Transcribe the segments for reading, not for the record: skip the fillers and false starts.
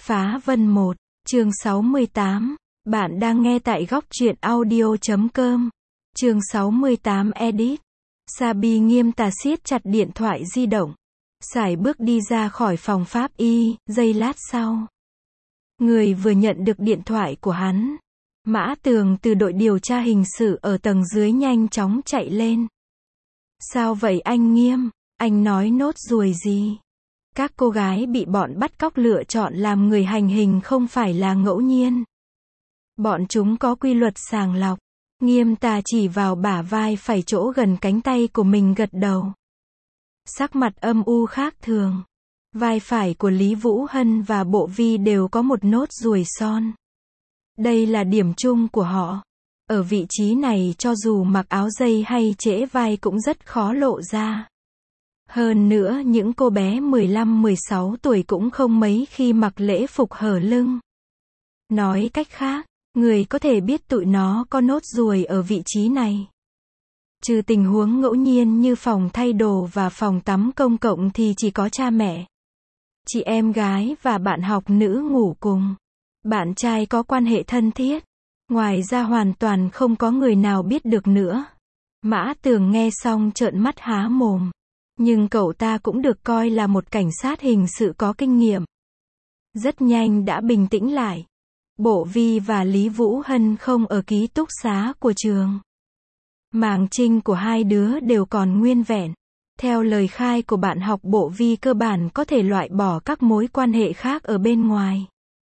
Phá Vân 1, chương 68. Bạn đang nghe tại góc truyện audio.com. Chương 68 edit. Sabi nghiêm tà siết chặt điện thoại di động. Sải bước đi ra khỏi phòng pháp y, giây lát sau. Người vừa nhận được điện thoại của hắn. Mã Tường từ đội điều tra hình sự ở tầng dưới nhanh chóng chạy lên. Sao vậy anh Nghiêm? Anh nói nốt ruồi gì? Các cô gái bị bọn bắt cóc lựa chọn làm người hành hình không phải là ngẫu nhiên. Bọn chúng có quy luật sàng lọc. Nghiêm tà chỉ vào bả vai phải chỗ gần cánh tay của mình gật đầu. Sắc mặt âm u khác thường. Vai phải của Lý Vũ Hân và Bộ Vi đều có một nốt ruồi son. Đây là điểm chung của họ. Ở vị trí này cho dù mặc áo dây hay trễ vai cũng rất khó lộ ra. Hơn nữa những cô bé 15-16 tuổi cũng không mấy khi mặc lễ phục hở lưng. Nói cách khác, người có thể biết tụi nó có nốt ruồi ở vị trí này. Trừ tình huống ngẫu nhiên như phòng thay đồ và phòng tắm công cộng thì chỉ có cha mẹ, chị em gái và bạn học nữ ngủ cùng. Bạn trai có quan hệ thân thiết. Ngoài ra hoàn toàn không có người nào biết được nữa. Mã Tường nghe xong trợn mắt há mồm. Nhưng cậu ta cũng được coi là một cảnh sát hình sự có kinh nghiệm. Rất nhanh đã bình tĩnh lại. Bộ Vi và Lý Vũ Hân không ở ký túc xá của trường. Màng trinh của hai đứa đều còn nguyên vẹn. Theo lời khai của bạn học, Bộ Vi cơ bản có thể loại bỏ các mối quan hệ khác ở bên ngoài.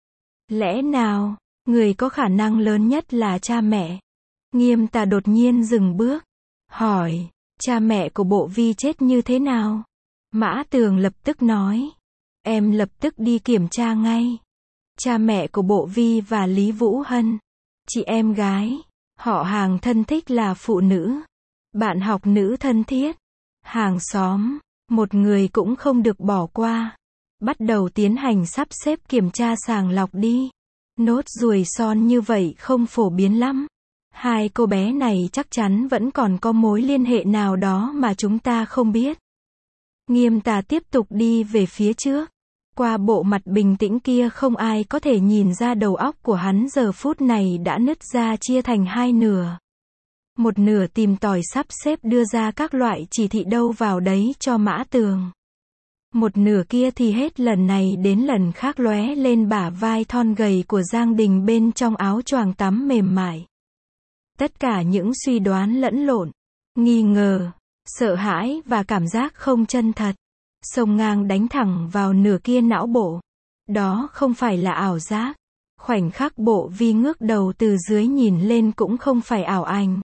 Lẽ nào, người có khả năng lớn nhất là cha mẹ? Nghiêm tà đột nhiên dừng bước. Hỏi, cha mẹ của Bộ Vi chết như thế nào? Mã Tường lập tức nói. Em lập tức đi kiểm tra ngay. Cha mẹ của Bộ Vi và Lý Vũ Hân. Chị em gái. Họ hàng thân thích là phụ nữ. Bạn học nữ thân thiết. Hàng xóm. Một người cũng không được bỏ qua. Bắt đầu tiến hành sắp xếp kiểm tra sàng lọc đi. Nốt ruồi son như vậy không phổ biến lắm. Hai cô bé này chắc chắn vẫn còn có mối liên hệ nào đó mà chúng ta không biết. Nghiêm tà tiếp tục đi về phía trước. Qua bộ mặt bình tĩnh kia không ai có thể nhìn ra đầu óc của hắn giờ phút này đã nứt ra chia thành hai nửa. Một nửa tìm tòi sắp xếp đưa ra các loại chỉ thị đâu vào đấy cho Mã Tường. Một nửa kia thì hết lần này đến lần khác lóe lên bả vai thon gầy của Giang Đình bên trong áo choàng tắm mềm mại. Tất cả những suy đoán lẫn lộn, nghi ngờ, sợ hãi và cảm giác không chân thật, xông ngang đánh thẳng vào nửa kia não bộ. Đó không phải là ảo giác. Khoảnh khắc Bộ Vi ngước đầu từ dưới nhìn lên cũng không phải ảo ảnh.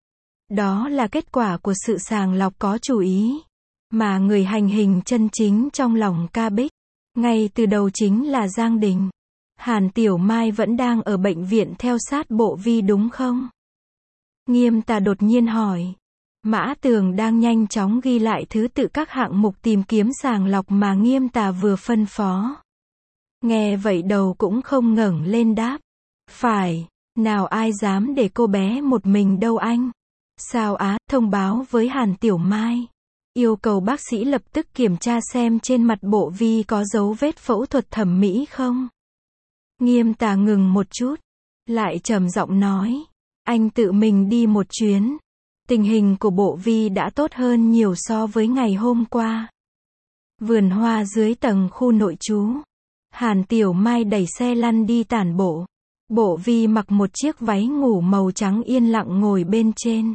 Đó là kết quả của sự sàng lọc có chủ ý. Mà người hành hình chân chính trong lòng ca bích, ngay từ đầu chính là Giang Đình. Hàn Tiểu Mai vẫn đang ở bệnh viện theo sát Bộ Vi đúng không? Nghiêm tà đột nhiên hỏi. Mã Tường đang nhanh chóng ghi lại thứ tự các hạng mục tìm kiếm sàng lọc mà Nghiêm tà vừa phân phó. Nghe vậy đầu cũng không ngẩng lên đáp. Phải, nào ai dám để cô bé một mình đâu anh? Sao á, thông báo với Hàn Tiểu Mai. Yêu cầu bác sĩ lập tức kiểm tra xem trên mặt Bộ Vi có dấu vết phẫu thuật thẩm mỹ không. Nghiêm tà ngừng một chút. Lại trầm giọng nói. Anh tự mình đi một chuyến. Tình hình của Bộ Vi đã tốt hơn nhiều so với ngày hôm qua. Vườn hoa dưới tầng khu nội trú. Hàn Tiểu Mai đẩy xe lăn đi tản bộ. Bộ Vi mặc một chiếc váy ngủ màu trắng yên lặng ngồi bên trên.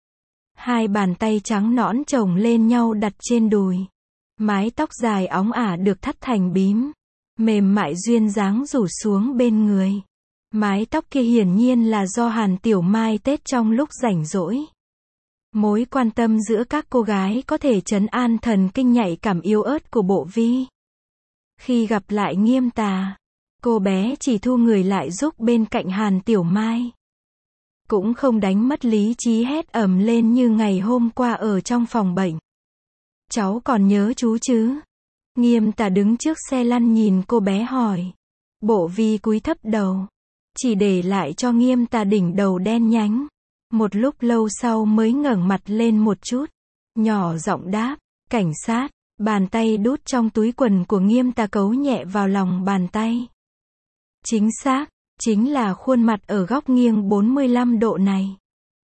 Hai bàn tay trắng nõn chồng lên nhau đặt trên đùi. Mái tóc dài óng ả được thắt thành bím. Mềm mại duyên dáng rủ xuống bên người. Mái tóc kia hiển nhiên là do Hàn Tiểu Mai tết trong lúc rảnh rỗi. Mối quan tâm giữa các cô gái có thể trấn an thần kinh nhạy cảm yếu ớt của Bộ Vi. Khi gặp lại Nghiêm tà, cô bé chỉ thu người lại giúp bên cạnh Hàn Tiểu Mai. Cũng không đánh mất lý trí hét ầm lên như ngày hôm qua ở trong phòng bệnh. Cháu còn nhớ chú chứ? Nghiêm tà đứng trước xe lăn nhìn cô bé hỏi. Bộ Vi cúi thấp đầu. Chỉ để lại cho Nghiêm tà đỉnh đầu đen nhánh. Một lúc lâu sau mới ngẩng mặt lên một chút. Nhỏ giọng đáp. Cảnh sát. Bàn tay đút trong túi quần của Nghiêm tà cấu nhẹ vào lòng bàn tay. Chính xác, chính là khuôn mặt ở góc nghiêng 45 độ này.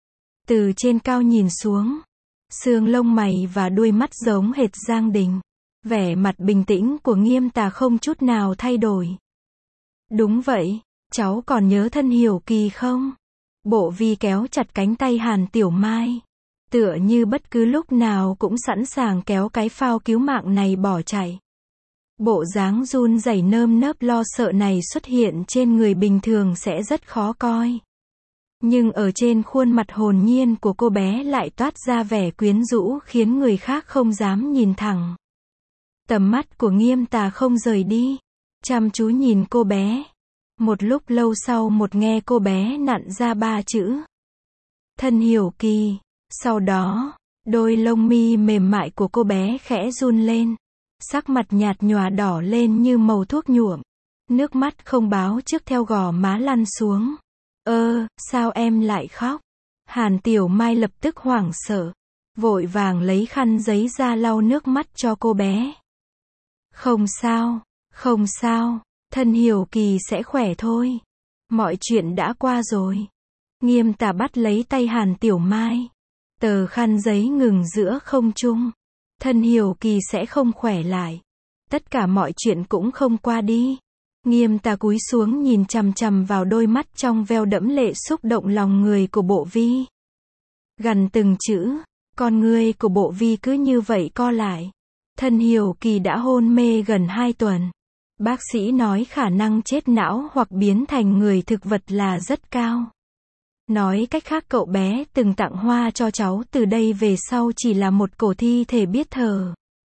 Từ trên cao nhìn xuống, xương lông mày và đuôi mắt giống hệt Giang Đình. Vẻ mặt bình tĩnh của Nghiêm Tà không chút nào thay đổi. Đúng vậy, cháu còn nhớ Thân Hiểu Kỳ không? Bộ Vi kéo chặt cánh tay Hàn Tiểu Mai. Tựa như bất cứ lúc nào cũng sẵn sàng kéo cái phao cứu mạng này bỏ chạy. Bộ dáng run rẩy nơm nớp lo sợ này xuất hiện trên người bình thường sẽ rất khó coi. Nhưng ở trên khuôn mặt hồn nhiên của cô bé lại toát ra vẻ quyến rũ khiến người khác không dám nhìn thẳng. Tầm mắt của Nghiêm Tà không rời đi, chăm chú nhìn cô bé. Một lúc lâu sau nghe cô bé nặn ra 3 chữ. Thân Hiểu Kỳ. Sau đó, đôi lông mi mềm mại của cô bé khẽ run lên. Sắc mặt nhạt nhòa đỏ lên như màu thuốc nhuộm. Nước mắt không báo trước theo gò má lăn xuống. Sao em lại khóc? Hàn Tiểu Mai lập tức hoảng sợ. Vội vàng lấy khăn giấy ra lau nước mắt cho cô bé. Không sao, không sao, Thân Hiểu Kỳ sẽ khỏe thôi. Mọi chuyện đã qua rồi. Nghiêm Tà bắt lấy tay Hàn Tiểu Mai. Tờ khăn giấy ngừng giữa không trung. Thân Hiểu Kỳ sẽ không khỏe lại. Tất cả mọi chuyện cũng không qua đi. Nghiêm Tà cúi xuống nhìn chằm chằm vào đôi mắt trong veo đẫm lệ xúc động lòng người của Bộ Vi. Gần từng chữ, con ngươi của Bộ Vi cứ như vậy co lại. Thân Hiểu Kỳ đã hôn mê gần 2 tuần. Bác sĩ nói khả năng chết não hoặc biến thành người thực vật là rất cao. Nói cách khác cậu bé từng tặng hoa cho cháu từ đây về sau chỉ là một cổ thi thể biết thở.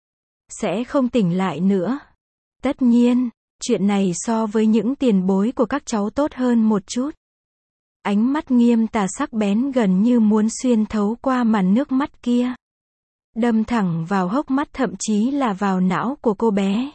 Sẽ không tỉnh lại nữa. Tất nhiên, chuyện này so với những tiền bối của các cháu tốt hơn một chút. Ánh mắt Nghiêm Tà sắc bén gần như muốn xuyên thấu qua màn nước mắt kia. Đâm thẳng vào hốc mắt thậm chí là vào não của cô bé.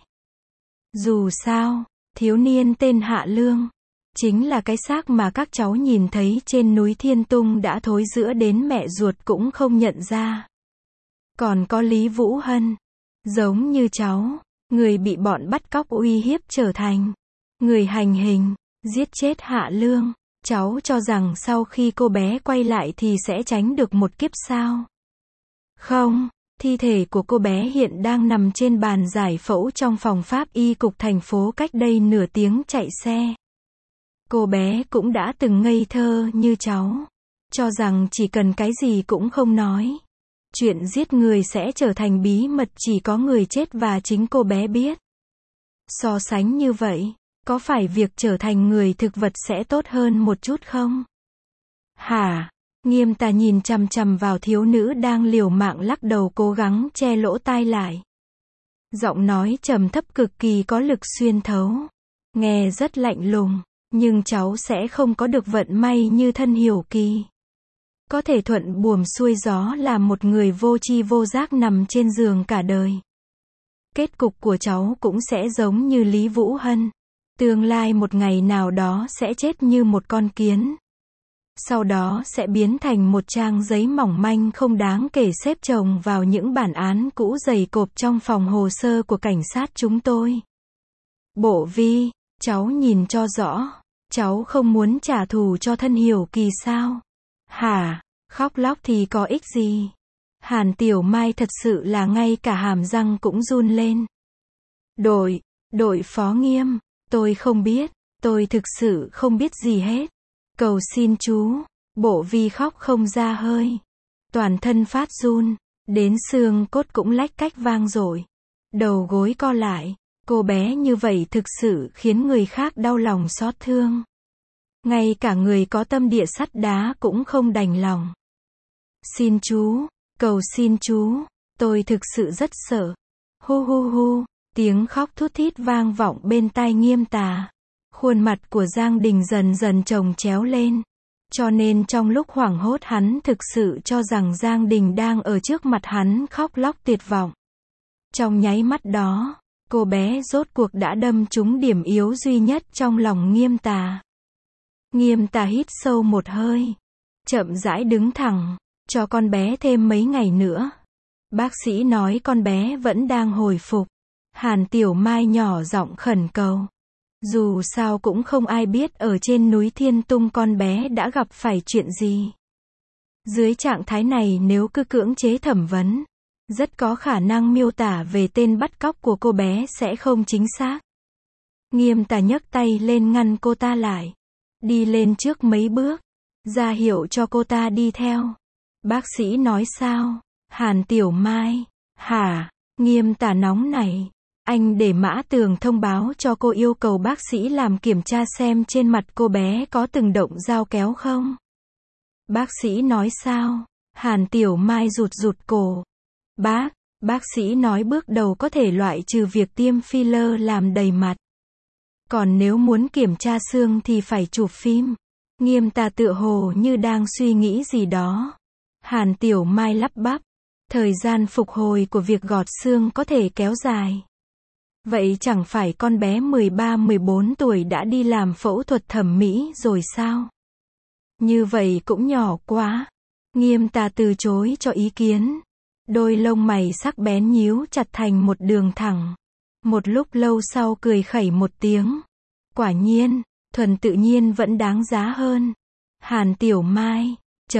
Dù sao, thiếu niên tên Hạ Lương, chính là cái xác mà các cháu nhìn thấy trên núi Thiên Tung đã thối rữa đến mẹ ruột cũng không nhận ra. Còn có Lý Vũ Hân, giống như cháu, người bị bọn bắt cóc uy hiếp trở thành người hành hình, giết chết Hạ Lương. Cháu cho rằng sau khi cô bé quay lại thì sẽ tránh được một kiếp sao? Không, thi thể của cô bé hiện đang nằm trên bàn giải phẫu trong phòng pháp y cục thành phố cách đây nửa tiếng chạy xe. Cô bé cũng đã từng ngây thơ như cháu, cho rằng chỉ cần cái gì cũng không nói. Chuyện giết người sẽ trở thành bí mật chỉ có người chết và chính cô bé biết. So sánh như vậy, có phải việc trở thành người thực vật sẽ tốt hơn một chút không? Hả? Nghiêm Tà nhìn chằm chằm vào thiếu nữ đang liều mạng lắc đầu cố gắng che lỗ tai lại. Giọng nói trầm thấp cực kỳ có lực xuyên thấu. Nghe rất lạnh lùng, nhưng cháu sẽ không có được vận may như Thân Hiểu Kỳ. Có thể thuận buồm xuôi gió là một người vô tri vô giác nằm trên giường cả đời. Kết cục của cháu cũng sẽ giống như Lý Vũ Hân. Tương lai một ngày nào đó sẽ chết như một con kiến. Sau đó sẽ biến thành một trang giấy mỏng manh không đáng kể xếp chồng vào những bản án cũ dày cộp trong phòng hồ sơ của cảnh sát chúng tôi. Bộ Vi, cháu nhìn cho rõ. Cháu không muốn trả thù cho Thân Hiểu Kỳ sao? Hả? Khóc lóc thì có ích gì? Hàn Tiểu Mai thật sự là ngay cả hàm răng cũng run lên. Đội phó Nghiêm, tôi không biết, tôi thực sự không biết gì hết. Cầu xin chú. Bộ Vi khóc không ra hơi. Toàn thân phát run, đến xương cốt cũng lách cách vang dội. Đầu gối co lại, cô bé như vậy thực sự khiến người khác đau lòng xót thương. Ngay cả người có tâm địa sắt đá cũng không đành lòng. Xin chú, cầu xin chú, tôi thực sự rất sợ. Hu hu hu, tiếng khóc thút thít vang vọng bên tai Nghiêm Tà. Khuôn mặt của Giang Đình dần dần chồng chéo lên. Cho nên trong lúc hoảng hốt hắn thực sự cho rằng Giang Đình đang ở trước mặt hắn khóc lóc tuyệt vọng. Trong nháy mắt đó, cô bé rốt cuộc đã đâm trúng điểm yếu duy nhất trong lòng Nghiêm Tà. Nghiêm Tà hít sâu một hơi, chậm rãi đứng thẳng, cho con bé thêm mấy ngày nữa. Bác sĩ nói con bé vẫn đang hồi phục. Hàn Tiểu Mai nhỏ giọng khẩn cầu. Dù sao cũng không ai biết ở trên núi Thiên Tung con bé đã gặp phải chuyện gì. Dưới trạng thái này nếu cứ cưỡng chế thẩm vấn, rất có khả năng miêu tả về tên bắt cóc của cô bé sẽ không chính xác. Nghiêm Tà nhấc tay lên ngăn cô ta lại. Đi lên trước mấy bước, ra hiệu cho cô ta đi theo. Bác sĩ nói sao? Hàn Tiểu Mai. Hả? Nghiêm Tà nóng này. Anh để Mã Tường thông báo cho cô yêu cầu bác sĩ làm kiểm tra xem trên mặt cô bé có từng động dao kéo không? Bác sĩ nói sao? Hàn Tiểu Mai rụt cổ. Bác sĩ nói bước đầu có thể loại trừ việc tiêm filler làm đầy mặt. Còn nếu muốn kiểm tra xương thì phải chụp phim. Nghiêm Tà tựa hồ như đang suy nghĩ gì đó. Hàn Tiểu Mai lắp bắp. Thời gian phục hồi của việc gọt xương có thể kéo dài. Vậy chẳng phải con bé 13-14 tuổi đã đi làm phẫu thuật thẩm mỹ rồi sao? Như vậy cũng nhỏ quá. Nghiêm Tà từ chối cho ý kiến. Đôi lông mày sắc bén nhíu chặt thành một đường thẳng. Một lúc lâu sau cười khẩy một tiếng. Quả nhiên, thuần tự nhiên vẫn đáng giá hơn. Hàn Tiểu Mai.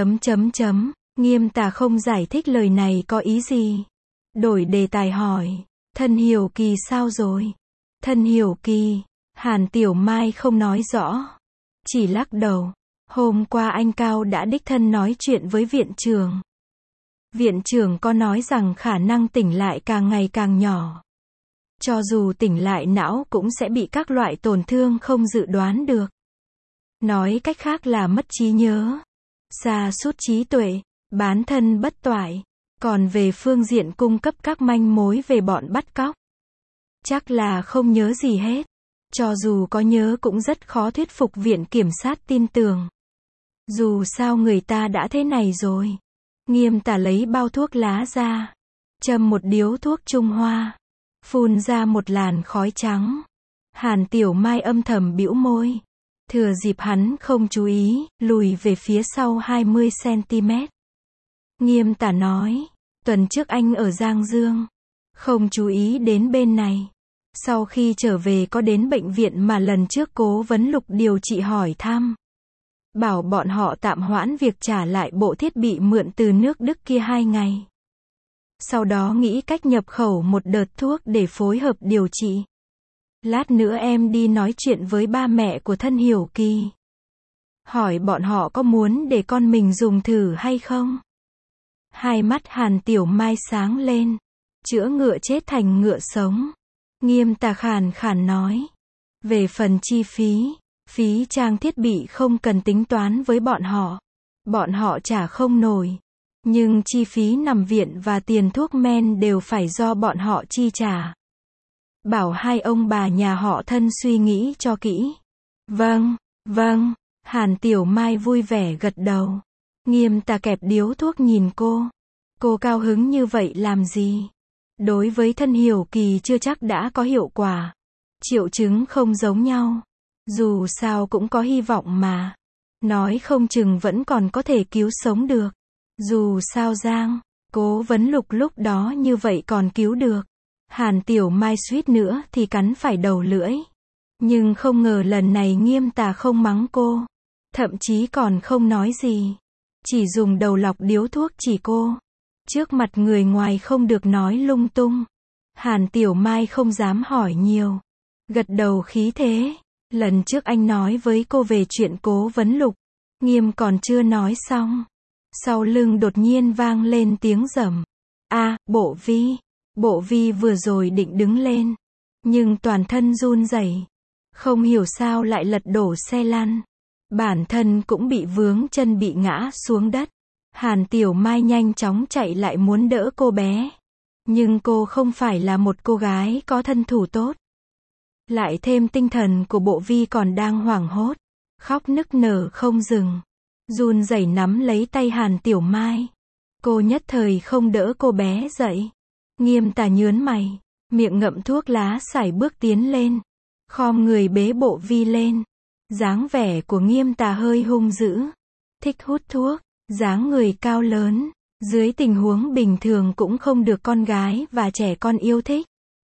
Nghiêm Tà không giải thích lời này có ý gì. Đổi đề tài hỏi. Thân Hiểu Kỳ sao rồi? Thân Hiểu Kỳ. Hàn Tiểu Mai không nói rõ. Chỉ lắc đầu. Hôm qua anh Cao đã đích thân nói chuyện với viện trưởng. Viện trưởng có nói rằng khả năng tỉnh lại càng ngày càng nhỏ. Cho dù tỉnh lại não cũng sẽ bị các loại tổn thương không dự đoán được. Nói cách khác là mất trí nhớ, sa sút trí tuệ, bán thân bất toại. Còn về phương diện cung cấp các manh mối về bọn bắt cóc, chắc là không nhớ gì hết. Cho dù có nhớ cũng rất khó thuyết phục viện kiểm sát tin tưởng. Dù sao người ta đã thế này rồi. Nghiêm Tà lấy bao thuốc lá ra, châm một điếu thuốc Trung Hoa, phun ra một làn khói trắng. Hàn Tiểu Mai âm thầm bĩu môi. Thừa dịp hắn không chú ý, lùi về phía sau 20 cm. Nghiêm Tà nói, tuần trước anh ở Giang Dương, không chú ý đến bên này. Sau khi trở về có đến bệnh viện mà lần trước Cố Vấn Lục điều trị hỏi thăm. Bảo bọn họ tạm hoãn việc trả lại bộ thiết bị mượn từ nước Đức kia 2 ngày. Sau đó nghĩ cách nhập khẩu một đợt thuốc để phối hợp điều trị. Lát nữa em đi nói chuyện với ba mẹ của Thân Hiểu Kỳ. Hỏi bọn họ có muốn để con mình dùng thử hay không? Hai mắt Hàn Tiểu Mai sáng lên. Chữa ngựa chết thành ngựa sống. Nghiêm Tà khàn khàn nói. Về phần chi phí, phí trang thiết bị không cần tính toán với bọn họ. Bọn họ trả không nổi. Nhưng chi phí nằm viện và tiền thuốc men đều phải do bọn họ chi trả. Bảo hai ông bà nhà họ Thân suy nghĩ cho kỹ. Vâng. Hàn Tiểu Mai vui vẻ gật đầu. Nghiêm Tà kẹp điếu thuốc nhìn cô. Cô cao hứng như vậy làm gì? Đối với Thân Hiểu Kỳ chưa chắc đã có hiệu quả. Triệu chứng không giống nhau. Dù sao cũng có hy vọng mà. Nói không chừng vẫn còn có thể cứu sống được. Dù sao Cố Vấn Lục lúc đó như vậy còn cứu được. Hàn Tiểu Mai suýt nữa thì cắn phải đầu lưỡi. Nhưng không ngờ lần này Nghiêm Tà không mắng cô. Thậm chí còn không nói gì. Chỉ dùng đầu lọc điếu thuốc chỉ cô. Trước mặt người ngoài không được nói lung tung. Hàn Tiểu Mai không dám hỏi nhiều. Gật đầu khí thế. Lần trước anh nói với cô về chuyện Cố Vấn Lục. Nghiêm còn chưa nói xong. Sau lưng đột nhiên vang lên tiếng rầm. Bộ Vi. Bộ Vi vừa rồi định đứng lên. Nhưng toàn thân run rẩy. Không hiểu sao lại lật đổ xe lăn. Bản thân cũng bị vướng chân bị ngã xuống đất. Hàn Tiểu Mai nhanh chóng chạy lại muốn đỡ cô bé. Nhưng cô không phải là một cô gái có thân thủ tốt. Lại thêm tinh thần của Bộ Vi còn đang hoảng hốt. Khóc nức nở không dừng. Run rẩy nắm lấy tay Hàn Tiểu Mai. Cô nhất thời không đỡ cô bé dậy. Nghiêm Tà nhớn mày. Miệng ngậm thuốc lá sải bước tiến lên. Khom người bế Bộ Vi lên. Dáng vẻ của Nghiêm Tà hơi hung dữ. Thích hút thuốc. Dáng người cao lớn. Dưới tình huống bình thường cũng không được con gái và trẻ con yêu thích.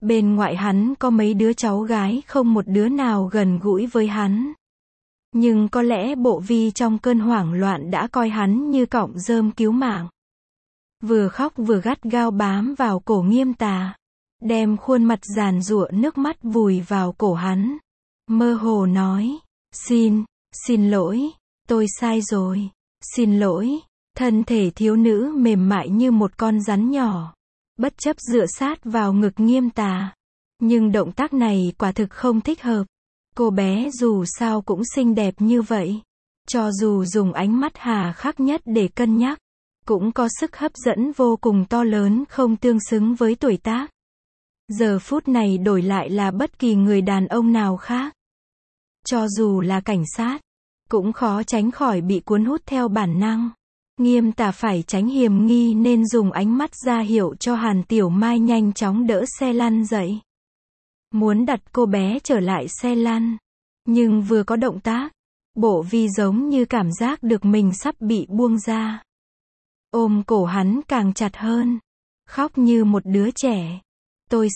Bên ngoại hắn có mấy đứa cháu gái không một đứa nào gần gũi với hắn. Nhưng có lẽ Bộ Vi trong cơn hoảng loạn đã coi hắn như cọng rơm cứu mạng. Vừa khóc vừa gắt gao bám vào cổ Nghiêm Tà, đem khuôn mặt giàn giụa nước mắt vùi vào cổ hắn. Mơ hồ nói, xin lỗi, tôi sai rồi, xin lỗi. Thân thể thiếu nữ mềm mại như một con rắn nhỏ, bất chấp dựa sát vào ngực Nghiêm Tà. Nhưng động tác này quả thực không thích hợp. Cô bé dù sao cũng xinh đẹp như vậy. Cho dù dùng ánh mắt hà khắc nhất để cân nhắc, cũng có sức hấp dẫn vô cùng to lớn không tương xứng với tuổi tác. Giờ phút này đổi lại là bất kỳ người đàn ông nào khác. Cho dù là cảnh sát, cũng khó tránh khỏi bị cuốn hút theo bản năng. Nghiêm Tà phải tránh hiểm nghi nên dùng ánh mắt ra hiệu cho Hàn Tiểu Mai nhanh chóng đỡ xe lăn dậy. Muốn đặt cô bé trở lại xe lăn. Nhưng vừa có động tác, Bộ Vi giống như cảm giác được mình sắp bị buông ra. Ôm cổ hắn càng chặt hơn. Khóc như một đứa trẻ. Tôi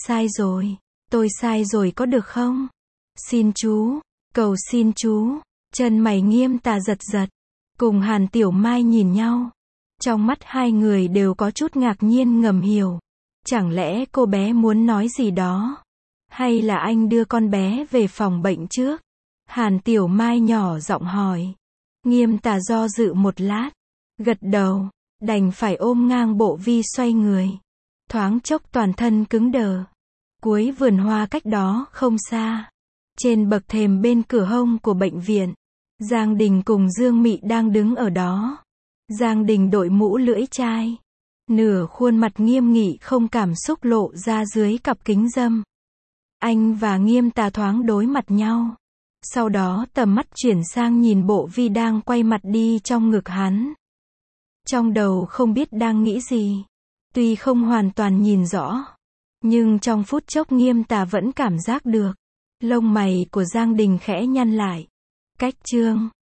sai rồi có được không? Xin chú, cầu xin chú. Chân mày Nghiêm Tà giật giật. Cùng Hàn Tiểu Mai nhìn nhau. Trong mắt hai người đều có chút ngạc nhiên ngầm hiểu. Chẳng lẽ cô bé muốn nói gì đó? Hay là anh đưa con bé về phòng bệnh trước? Hàn Tiểu Mai nhỏ giọng hỏi. Nghiêm Tà do dự một lát. Gật đầu. Đành phải ôm ngang Bộ Vi xoay người. Thoáng chốc toàn thân cứng đờ. Cuối vườn hoa cách đó không xa. Trên bậc thềm bên cửa hông của bệnh viện, Giang Đình cùng Dương Mị đang đứng ở đó. Giang Đình đội mũ lưỡi chai. Nửa khuôn mặt nghiêm nghị không cảm xúc lộ ra dưới cặp kính râm. Anh và Nghiêm Tà thoáng đối mặt nhau. Sau đó tầm mắt chuyển sang nhìn Bộ Vi đang quay mặt đi trong ngực hắn. Trong đầu không biết đang nghĩ gì. Tuy không hoàn toàn nhìn rõ, nhưng trong phút chốc Nghiêm Tà vẫn cảm giác được. Lông mày của Giang Đình khẽ nhăn lại. Cách chương